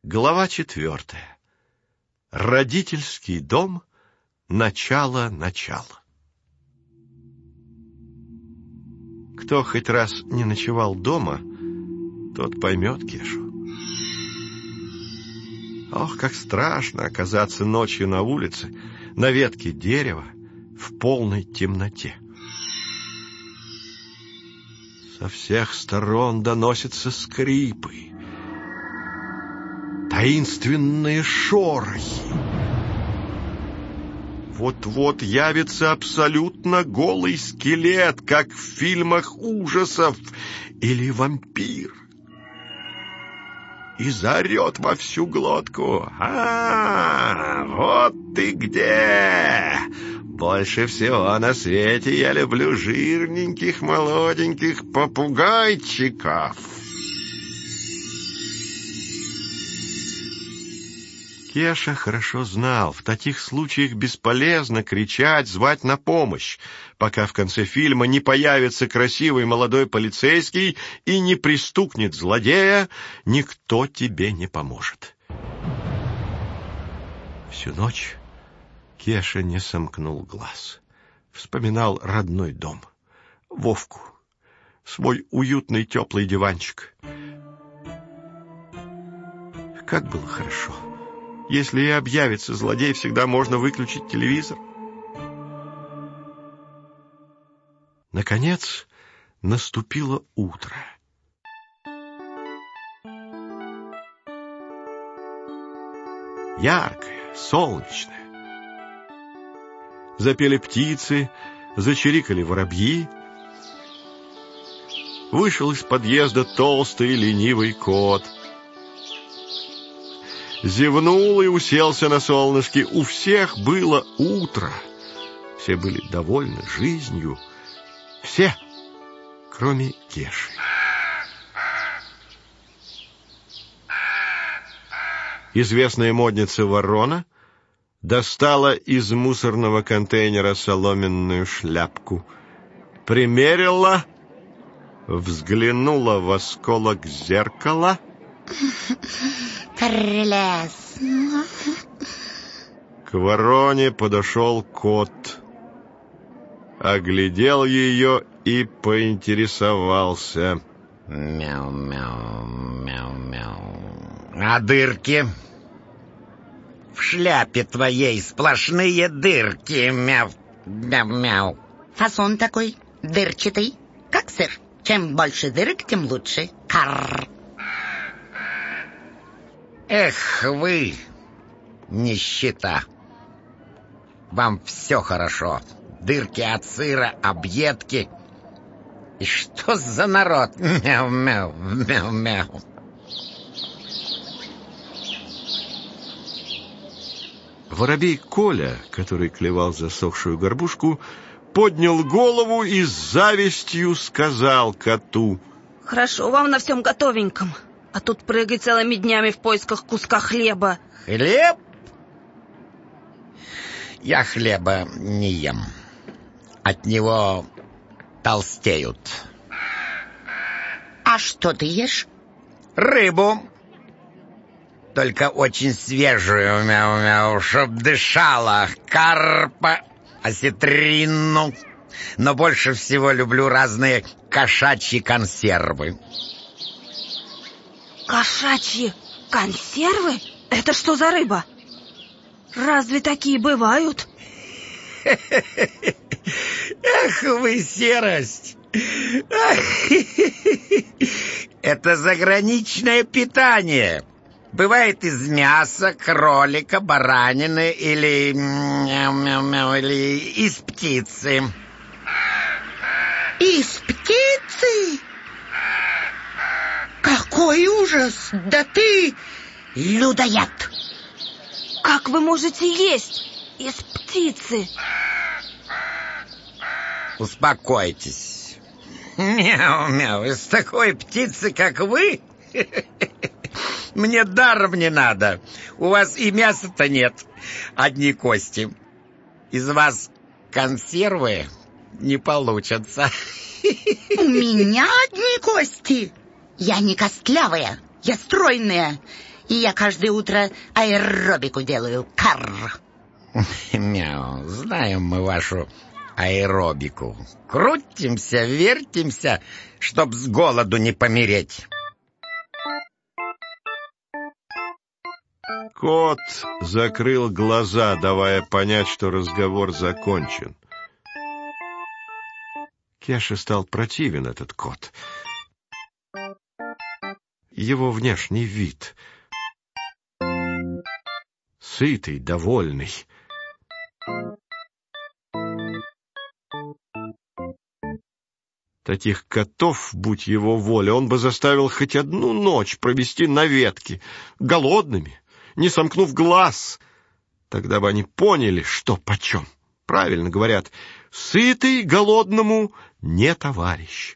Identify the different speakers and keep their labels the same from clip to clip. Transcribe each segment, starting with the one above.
Speaker 1: Глава 4. Родительский дом. Начало. Кто хоть раз не ночевал дома, тот поймет Кешу. Ох, как страшно оказаться ночью на улице, на ветке дерева, в полной темноте. Со всех сторон доносятся скрипы, таинственные шорохи. Вот-вот явится абсолютно голый скелет, как в фильмах ужасов, или вампир, и заорет во всю глотку: вот ты где! Больше всего на свете я люблю жирненьких молоденьких попугайчиков. Кеша хорошо знал, в таких случаях бесполезно кричать, звать на помощь, пока в конце фильма не появится красивый молодой полицейский и не пристукнет злодея, никто тебе не поможет. Всю ночь Кеша не сомкнул глаз. Вспоминал родной дом, Вовку, свой уютный теплый диванчик. Как было хорошо. Если и объявится злодей, всегда можно выключить телевизор. Наконец, наступило утро. Яркое, солнечное. Запели птицы, зачирикали воробьи. Вышел из подъезда толстый ленивый кот. Зевнул и уселся на солнышке. У всех было утро. Все были довольны жизнью. Все, кроме Кеши. Известная модница Ворона достала из мусорного контейнера соломенную шляпку, примерила, взглянула в осколок зеркала.
Speaker 2: Прелестно.
Speaker 1: К Вороне подошел кот, оглядел ее и поинтересовался:
Speaker 3: мяу-мяу, мяу-мяу. А дырки? В шляпе твоей сплошные дырки, мяу, мяу-мяу.
Speaker 2: Фасон такой, дырчатый, как сыр. Чем больше дырок, тем лучше. Карр.
Speaker 3: Эх вы, нищета. Вам все хорошо. Дырки от сыра, объедки. И что за народ? Мяу-мяу, мяу-мяу.
Speaker 1: Воробей Коля, который клевал засохшую горбушку, поднял голову и с завистью сказал коту:
Speaker 4: хорошо вам на всем готовеньком, а тут прыгай целыми днями в поисках куска хлеба.
Speaker 3: Хлеб? Я хлеба не ем. От него толстеют.
Speaker 2: А что ты ешь?
Speaker 3: Рыбу. Только очень свежую, мяу-мяу, чтоб дышала. Карпа, осетрину. Но больше всего люблю разные кошачьи консервы.
Speaker 4: Кошачьи консервы? Это что за рыба? Разве такие бывают?
Speaker 3: Эх вы, серость! Это заграничное питание. Бывает из мяса, кролика, баранины или из птицы.
Speaker 2: Из птицы? Какой ужас! Да ты людоед!
Speaker 4: Как вы можете есть из птицы?
Speaker 3: Успокойтесь. Мяу-мяу, из такой птицы, как вы, мне даром не надо. У вас и мяса-то нет, одни кости. Из вас консервы не получатся.
Speaker 2: У меня одни кости. Я не костлявая, я стройная. и я каждое утро аэробику делаю. Карр.
Speaker 3: Мяу, знаем мы вашу аэробику. Крутимся, вертимся, чтоб с голоду не помереть.
Speaker 1: Кот закрыл глаза, давая понять, что разговор закончен. Кеше стал противен этот кот. Его внешний вид. Сытый, довольный. Таких котов, будь его воля, он бы заставил хоть одну ночь провести на ветке, голодными, не сомкнув глаз. Тогда бы они поняли, что почем. Правильно говорят, сытый голодному не товарищ.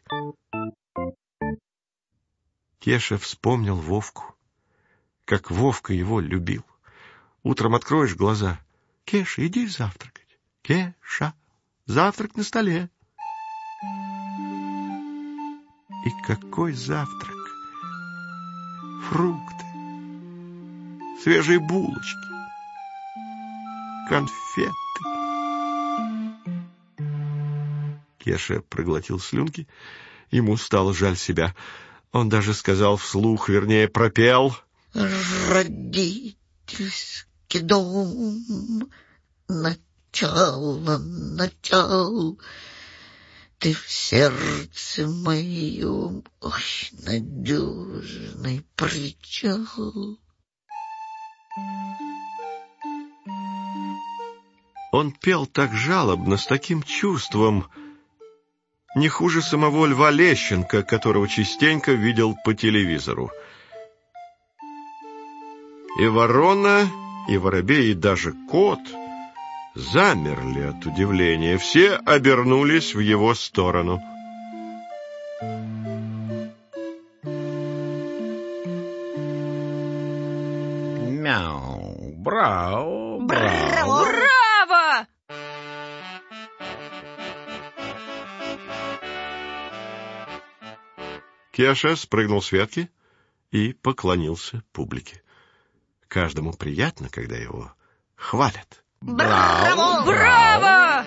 Speaker 1: Кеша вспомнил Вовку, как Вовка его любил. Утром откроешь глаза. Кеша, иди завтракать. Кеша, завтрак на столе. И какой завтрак! Фрукты, свежие булочки, конфеты. Кеша проглотил слюнки. Ему стало жаль себя. Он даже сказал вслух, вернее, пропел:
Speaker 2: Родительский дом, начало, ты в сердце моем, ой, надежный причал.
Speaker 1: Он пел так жалобно, с таким чувством, не хуже самого Льва Лещенко, которого частенько видел по телевизору. И ворона, и воробей, и даже кот замерли от удивления. Все обернулись в его сторону.
Speaker 3: Мяу, браво,
Speaker 2: Браво!
Speaker 4: Браво!
Speaker 1: Кеша спрыгнул с ветки и поклонился публике. Каждому приятно, когда его хвалят.
Speaker 2: Браво!
Speaker 4: Браво!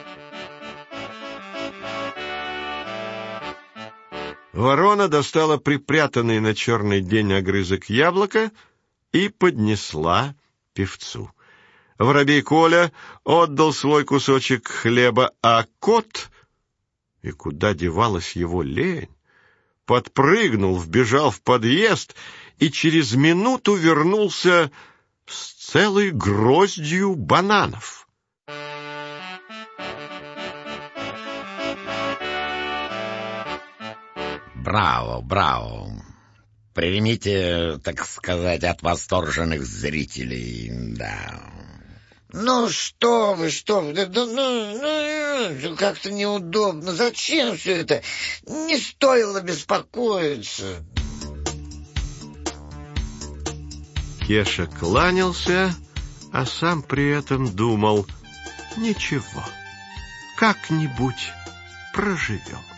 Speaker 1: Ворона достала припрятанный на черный день огрызок яблока и поднесла певцу. Воробей Коля отдал свой кусочек хлеба, а кот, и куда девалась его лень, подпрыгнул, вбежал в подъезд и через минуту вернулся с целой гроздью бананов.
Speaker 3: Браво, браво. Примите, так сказать, от восторженных зрителей, да.
Speaker 5: Ну что вы, как-то неудобно. Зачем все это? Не стоило беспокоиться.
Speaker 1: Кеша кланялся, а сам при этом думал: ничего, как-нибудь проживем.